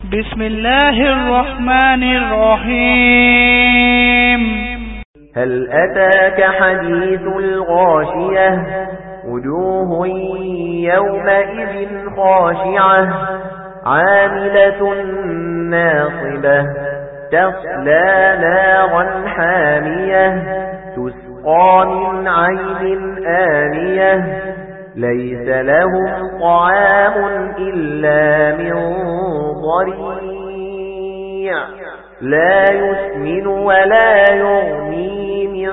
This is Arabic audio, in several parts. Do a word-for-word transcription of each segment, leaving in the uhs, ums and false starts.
بسم الله الرحمن الرحيم. هل أتاك حديث الغاشية وجوه يومئذ خاشعة عاملة ناصبة تصلى نارا حامية تسقى من عين آنية ليس لهم طعام إلا من ضريع لا يسمن ولا يغني من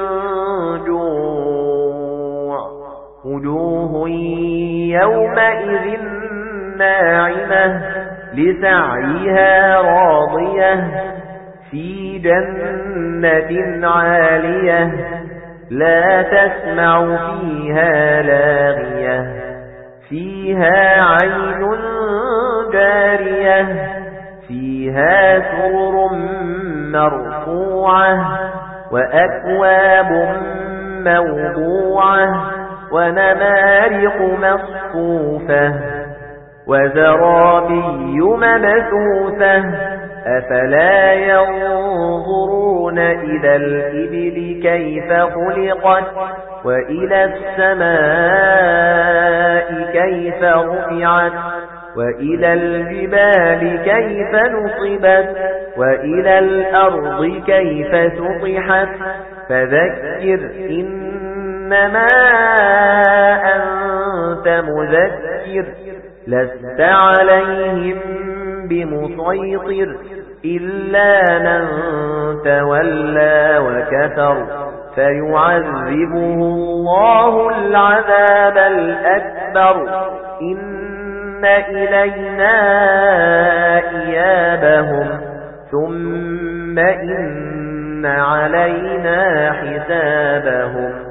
جوع وجوه يومئذ ناعمة لسعيها راضية في جنة عالية لا تسمع فيها لاغية فيها عين جارية فيها سرر مرفوعة وأكواب موضوعة ونمارق مصفوفة وزرابي مبثوثة أفلا ينظرون إلى الإبل كيف خلقت وإلى السماء كيف رفعت وإلى الجبال كيف نصبت وإلى الأرض كيف سطحت فذكر إنما أنت مذكر لست عليهم بمسيطر إلا من تولى وكفر فيعذبه الله العذاب الأكبر إن إلينا إيابهم ثم إن علينا حسابهم